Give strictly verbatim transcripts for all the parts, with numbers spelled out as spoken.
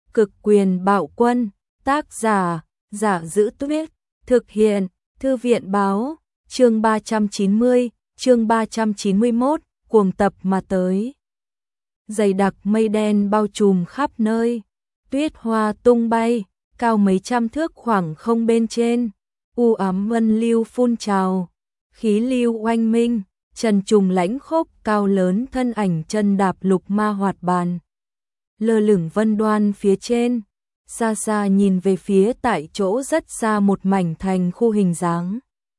Cực quyền bạo quân, tác giả, Giả Giữ Tuyết, thực hiện, Thư viện báo, chương ba trăm chín mươi, chương ba trăm chín mươi mốt, cuồng tập mà tới. Dày đặc mây đen bao trùm khắp nơi, tuyết hoa tung bay, cao mấy trăm thước khoảng không bên trên, u ám vân lưu phun trào, khí lưu oanh minh, trần trùng lãnh khốc cao lớn thân ảnh chân đạp lục ma hoạt bàn. Lơ lửng vân đoan phía trên, xa xa nhìn về phía tại chỗ rất xa một mảnh thành khu hình dáng.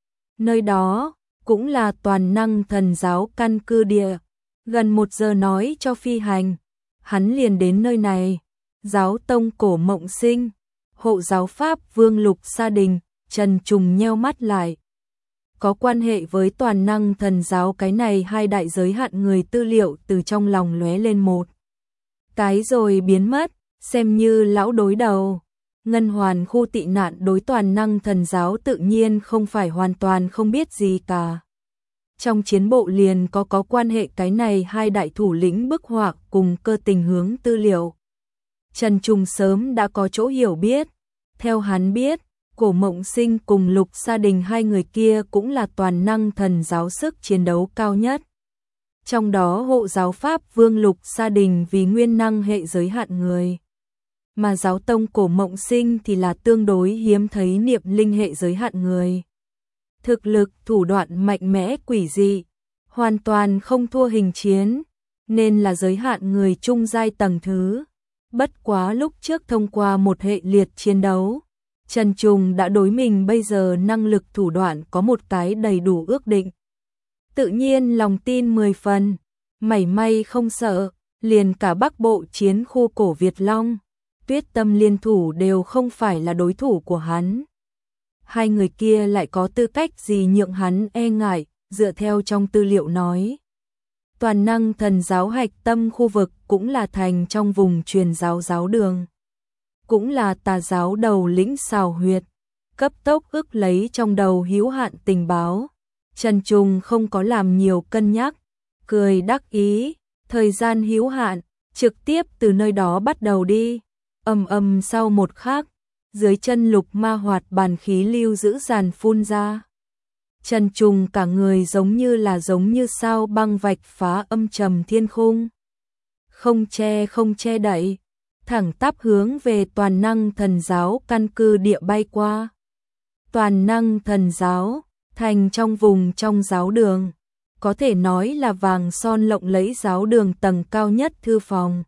Nơi đó cũng là toàn năng thần giáo căn cứ địa. Gần một giờ nói cho phi hành, hắn liền đến nơi này. Giáo tông Cổ Mộng Sinh, hộ giáo pháp Vương Lục Sa Đình, Trần Trùng nheo mắt lại. Có quan hệ với toàn năng thần giáo cái này hai đại giới hạn người tư liệu từ trong lòng lóe lên một cái rồi biến mất, xem như lão đối đầu. Ngân hoàn khu tị nạn đối toàn năng thần giáo tự nhiên không phải hoàn toàn không biết gì cả. Trong chiến bộ liền có có quan hệ cái này hai đại thủ lĩnh bức họa cùng cơ tình hướng tư liệu. Trần Trùng sớm đã có chỗ hiểu biết. Theo hắn biết, Cổ Mộng Sinh cùng Lục Sa Đình hai người kia cũng là toàn năng thần giáo sức chiến đấu cao nhất. Trong đó hộ giáo pháp Vương Lục Sa Đình vì nguyên năng hệ giới hạn người. Mà giáo tông Cổ Mộng Sinh thì là tương đối hiếm thấy niệm linh hệ giới hạn người. Thực lực, thủ đoạn mạnh mẽ quỷ dị, hoàn toàn không thua hình chiến, nên là giới hạn người trung giai tầng thứ. Bất quá lúc trước thông qua một hệ liệt chiến đấu, Trần Trùng đã đối mình bây giờ năng lực thủ đoạn có một cái đầy đủ ước định. Tự nhiên lòng tin mười phần, mảy may không sợ, liền cả Bắc Bộ chiến khu Cổ Việt Long, Tuyết Tâm liên thủ đều không phải là đối thủ của hắn. Hai người kia lại có tư cách gì nhượng hắn e ngại, dựa theo trong tư liệu nói. Toàn năng thần giáo hạch tâm khu vực cũng là thành trong vùng truyền giáo giáo đường. Cũng là tà giáo đầu lĩnh xào huyệt, cấp tốc ức lấy trong đầu hữu hạn tình báo. Trần Trùng không có làm nhiều cân nhắc, cười đắc ý, thời gian hữu hạn, trực tiếp từ nơi đó bắt đầu đi. Ầm ầm sau một khắc, dưới chân lục ma hoạt bàn khí lưu dữ dàn phun ra. Trần Trùng cả người giống như là giống như sao băng vạch phá âm trầm thiên khung. Không che không che đậy, thẳng tắp hướng về toàn năng thần giáo căn cứ địa bay qua. Toàn năng thần giáo, thành trong vùng trong giáo đường, có thể nói là vàng son lộng lẫy giáo đường tầng cao nhất thư phòng.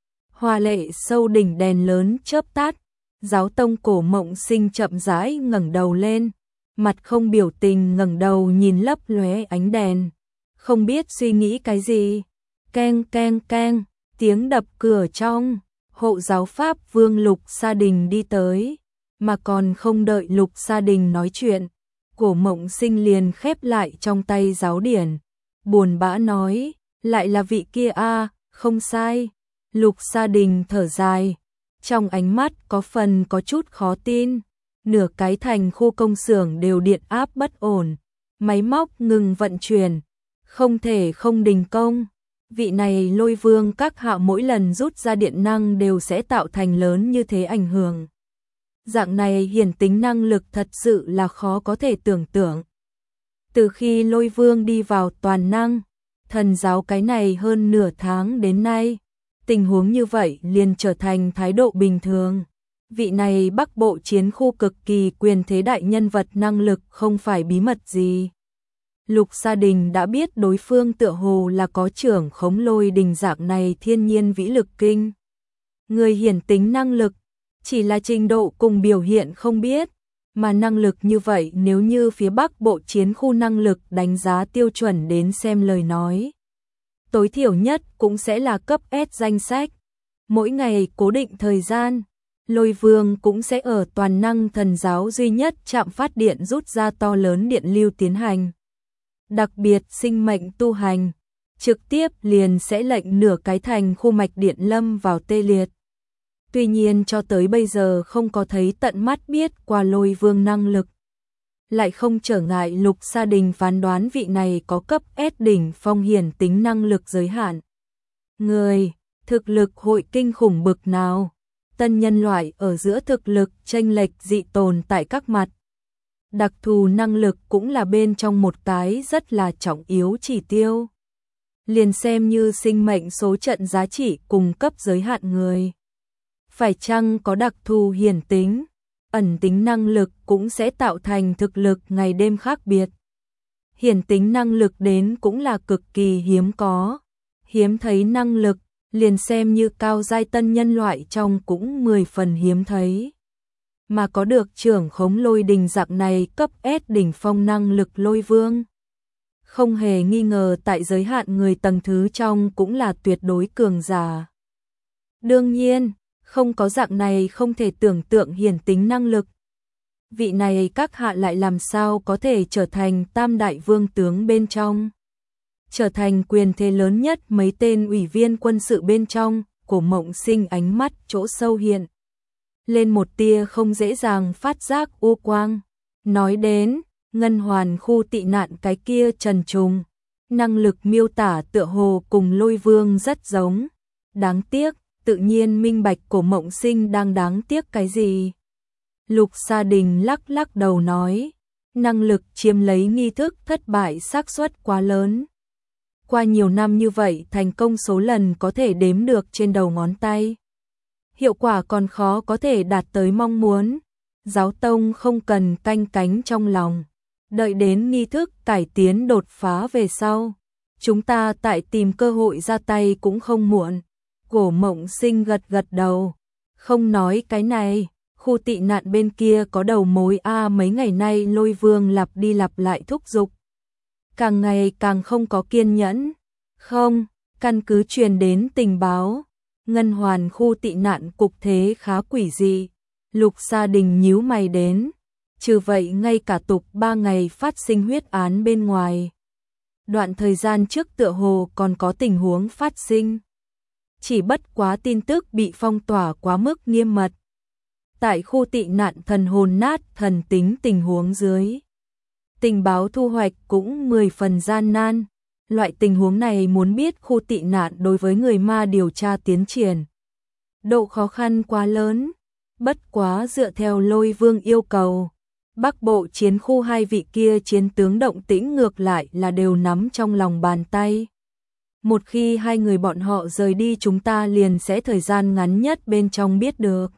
Hoa lệ sâu đỉnh đèn lớn chớp tắt, giáo tông Cổ Mộng Sinh chậm rãi ngẩng đầu lên, mặt không biểu tình ngẩng đầu nhìn lấp lóe ánh đèn, không biết suy nghĩ cái gì. Keng keng keng, tiếng đập cửa trong, hộ giáo pháp Vương Lục Sa Đình đi tới, mà còn không đợi Lục Sa Đình nói chuyện, Cổ Mộng Sinh liền khép lại trong tay giáo điển, buồn bã nói, lại là vị kia a, không sai. Lục Sa Đình thở dài, trong ánh mắt có phần có chút khó tin. Nửa cái thành khu công xưởng đều điện áp bất ổn, máy móc ngừng vận chuyển, không thể không đình công. Vị này Lôi Vương các hạ mỗi lần rút ra điện năng đều sẽ tạo thành lớn như thế ảnh hưởng. Dạng này hiển tính năng lực thật sự là khó có thể tưởng tượng. Từ khi Lôi Vương đi vào toàn năng thần giáo cái này hơn nửa tháng đến nay, tình huống như vậy liền trở thành thái độ bình thường. Vị này Bắc Bộ chiến khu cực kỳ quyền thế đại nhân vật năng lực không phải bí mật gì. Lục Sa Đình đã biết đối phương tựa hồ là có trưởng khống Lôi Đình dạng này thiên nhiên vĩ lực kinh. Người hiển tính năng lực, chỉ là trình độ cùng biểu hiện không biết, mà năng lực như vậy nếu như phía Bắc Bộ chiến khu năng lực đánh giá tiêu chuẩn đến xem lời nói. Tối thiểu nhất cũng sẽ là cấp S danh sách. Mỗi ngày cố định thời gian, Lôi Vương cũng sẽ ở toàn năng thần giáo duy nhất trạm phát điện rút ra to lớn điện lưu tiến hành. Đặc biệt sinh mệnh tu hành, trực tiếp liền sẽ lệnh nửa cái thành khu mạch điện lâm vào tê liệt. Tuy nhiên cho tới bây giờ không có thấy tận mắt biết qua Lôi Vương năng lực. Lại không trở ngại Lục Sa Đình phán đoán vị này có cấp S đỉnh phong hiển tính năng lực giới hạn. Người, thực lực hội kinh khủng bực nào. tân nhân loại ở giữa thực lực chênh lệch dị tồn tại các mặt. Đặc thù năng lực cũng là bên trong một cái rất là trọng yếu chỉ tiêu. Liền xem như sinh mệnh số trận giá trị cung cấp giới hạn người. Phải chăng có đặc thù hiển tính, ẩn tính năng lực cũng sẽ tạo thành thực lực ngày đêm khác biệt. Hiển tính năng lực đến cũng là cực kỳ hiếm có, hiếm thấy năng lực, liền xem như cao giai tân nhân loại trong cũng mười phần hiếm thấy. Mà có được trưởng khống lôi đình dạng này cấp S đỉnh phong năng lực lôi vương. Không hề nghi ngờ tại giới hạn người tầng thứ trong cũng là tuyệt đối cường giả. Đương nhiên, không có dạng này không thể tưởng tượng hiển tính năng lực. Vị này các hạ lại làm sao có thể trở thành tam đại vương tướng bên trong. Trở thành quyền thế lớn nhất mấy tên ủy viên quân sự bên trong, Cổ Mộng Sinh ánh mắt chỗ sâu hiện. Lên một tia không dễ dàng phát giác u quang. Nói đến, ngân hoàn khu tị nạn cái kia trần trùng. Năng lực miêu tả tựa hồ cùng lôi vương rất giống. Đáng tiếc, tự nhiên minh bạch Cổ Mộng Sinh đang đáng tiếc cái gì. Lục Sa Đình lắc lắc đầu nói, năng lực chiếm lấy nghi thức thất bại xác suất quá lớn. Qua nhiều năm như vậy thành công số lần có thể đếm được trên đầu ngón tay. Hiệu quả còn khó có thể đạt tới mong muốn. Giáo tông không cần canh cánh trong lòng. Đợi đến nghi thức cải tiến đột phá về sau. Chúng ta tại tìm cơ hội ra tay cũng không muộn. Cổ Mộng Sinh gật gật đầu. Không nói cái này, khu tị nạn bên kia có đầu mối A mấy ngày nay lôi vương lặp đi lặp lại thúc giục. Càng ngày càng không có kiên nhẫn. Không, căn cứ truyền đến tình báo. Ngân hoàn khu tị nạn cục thế khá quỷ dị. Lục Sa Đình nhíu mày đến. Trừ vậy ngay cả tục ba ngày phát sinh huyết án bên ngoài. Đoạn thời gian trước tựa hồ còn có tình huống phát sinh. Chỉ bất quá tin tức bị phong tỏa quá mức nghiêm mật. Tại khu tị nạn thần hồn nát thần tính tình huống dưới. Tình báo thu hoạch cũng mười phần gian nan. Loại tình huống này muốn biết khu tị nạn đối với người ma điều tra tiến triển. Độ khó khăn quá lớn. Bất quá dựa theo lôi vương yêu cầu. Bắc bộ chiến khu hai vị kia chiến tướng động tĩnh ngược lại là đều nắm trong lòng bàn tay. Một khi hai người bọn họ rời đi chúng ta liền sẽ thời gian ngắn nhất bên trong biết được.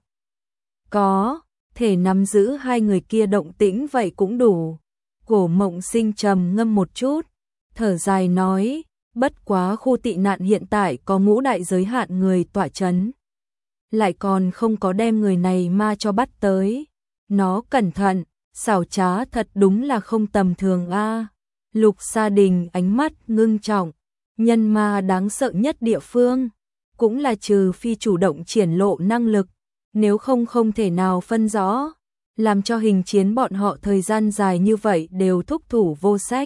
Có, thể nắm giữ hai người kia động tĩnh vậy cũng đủ. Cổ Mộng Sinh trầm ngâm một chút, thở dài nói, bất quá khu tị nạn hiện tại có ngũ đại giới hạn người tỏa chấn. Lại còn không có đem người này ma cho bắt tới. Nó cẩn thận, xảo trá thật đúng là không tầm thường a. Lục Sa Đình ánh mắt ngưng trọng, nhân ma đáng sợ nhất địa phương, cũng là trừ phi chủ động triển lộ năng lực, nếu không không thể nào phân rõ, làm cho hình chiến bọn họ thời gian dài như vậy đều thúc thủ vô sách.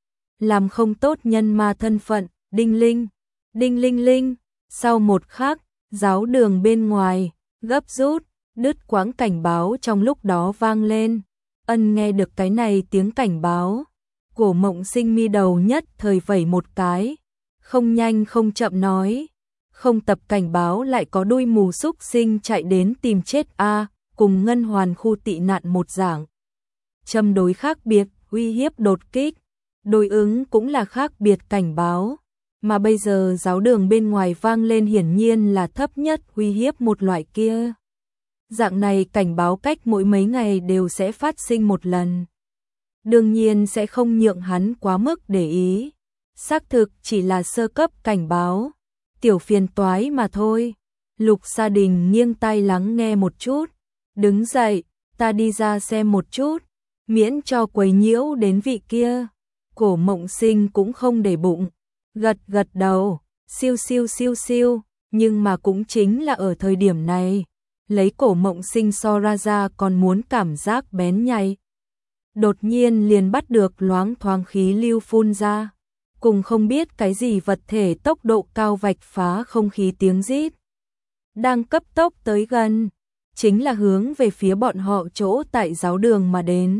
Làm không tốt nhân ma thân phận, đinh linh, đinh linh linh, sau một khắc, giáo đường bên ngoài, gấp rút, đứt quãng cảnh báo trong lúc đó vang lên. Ân nghe được cái này tiếng cảnh báo, Cổ Mộng Sinh mi đầu nhất thời vẩy một cái, không nhanh không chậm nói, không tập cảnh báo lại có đuôi mù xúc sinh chạy đến tìm chết a, cùng ngân hoàn khu tị nạn một dạng. Châm đối khác biệt, uy hiếp đột kích, đối ứng cũng là khác biệt cảnh báo, mà bây giờ giáo đường bên ngoài vang lên hiển nhiên là thấp nhất uy hiếp một loại kia. Dạng này cảnh báo cách mỗi mấy ngày đều sẽ phát sinh một lần. Đương nhiên sẽ không nhượng hắn quá mức để ý. Xác thực chỉ là sơ cấp cảnh báo, tiểu phiền toái mà thôi. Lục Sa Đình nghiêng tai lắng nghe một chút, đứng dậy, ta đi ra xem một chút, miễn cho quấy nhiễu đến vị kia. Cổ Mộng Sinh cũng không để bụng, gật gật đầu, siêu siêu siêu siêu, nhưng mà cũng chính là ở thời điểm này, lấy Cổ Mộng Sinh so ra ra còn muốn cảm giác bén nhạy. Đột nhiên liền bắt được loáng thoáng khí lưu phun ra, cùng không biết cái gì vật thể tốc độ cao vạch phá không khí tiếng rít. Đang cấp tốc tới gần, chính là hướng về phía bọn họ chỗ tại giáo đường mà đến.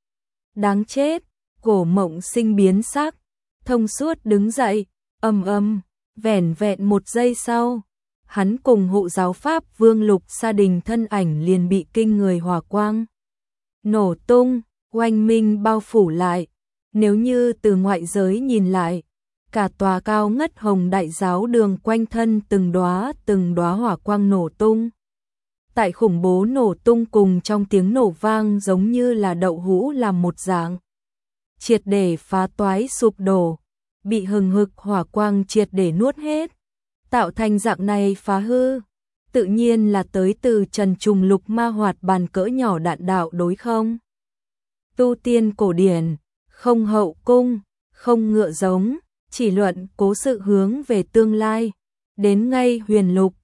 Đáng chết, Cổ Mộng Sinh biến sắc, thông suốt đứng dậy, ầm ầm, vẻn vẹn một giây sau, hắn cùng hộ giáo Pháp Vương Lục Sa Đình thân ảnh liền bị kinh người hỏa quang nổ tung, oanh minh bao phủ lại. Nếu như từ ngoại giới nhìn lại, cả tòa cao ngất hồng đại giáo đường quanh thân từng đóa từng đóa hỏa quang nổ tung. Tại khủng bố nổ tung cùng trong tiếng nổ vang giống như là đậu hũ làm một dạng, triệt để phá toái sụp đổ, bị hừng hực hỏa quang triệt để nuốt hết, tạo thành dạng này phá hư, tự nhiên là tới từ Trần Trùng Lục Ma Hoạt bàn cỡ nhỏ đạn đạo đối không. Tu tiên cổ điển, không hậu cung, không ngựa giống, chỉ luận cố sự hướng về tương lai, đến ngay huyền lục,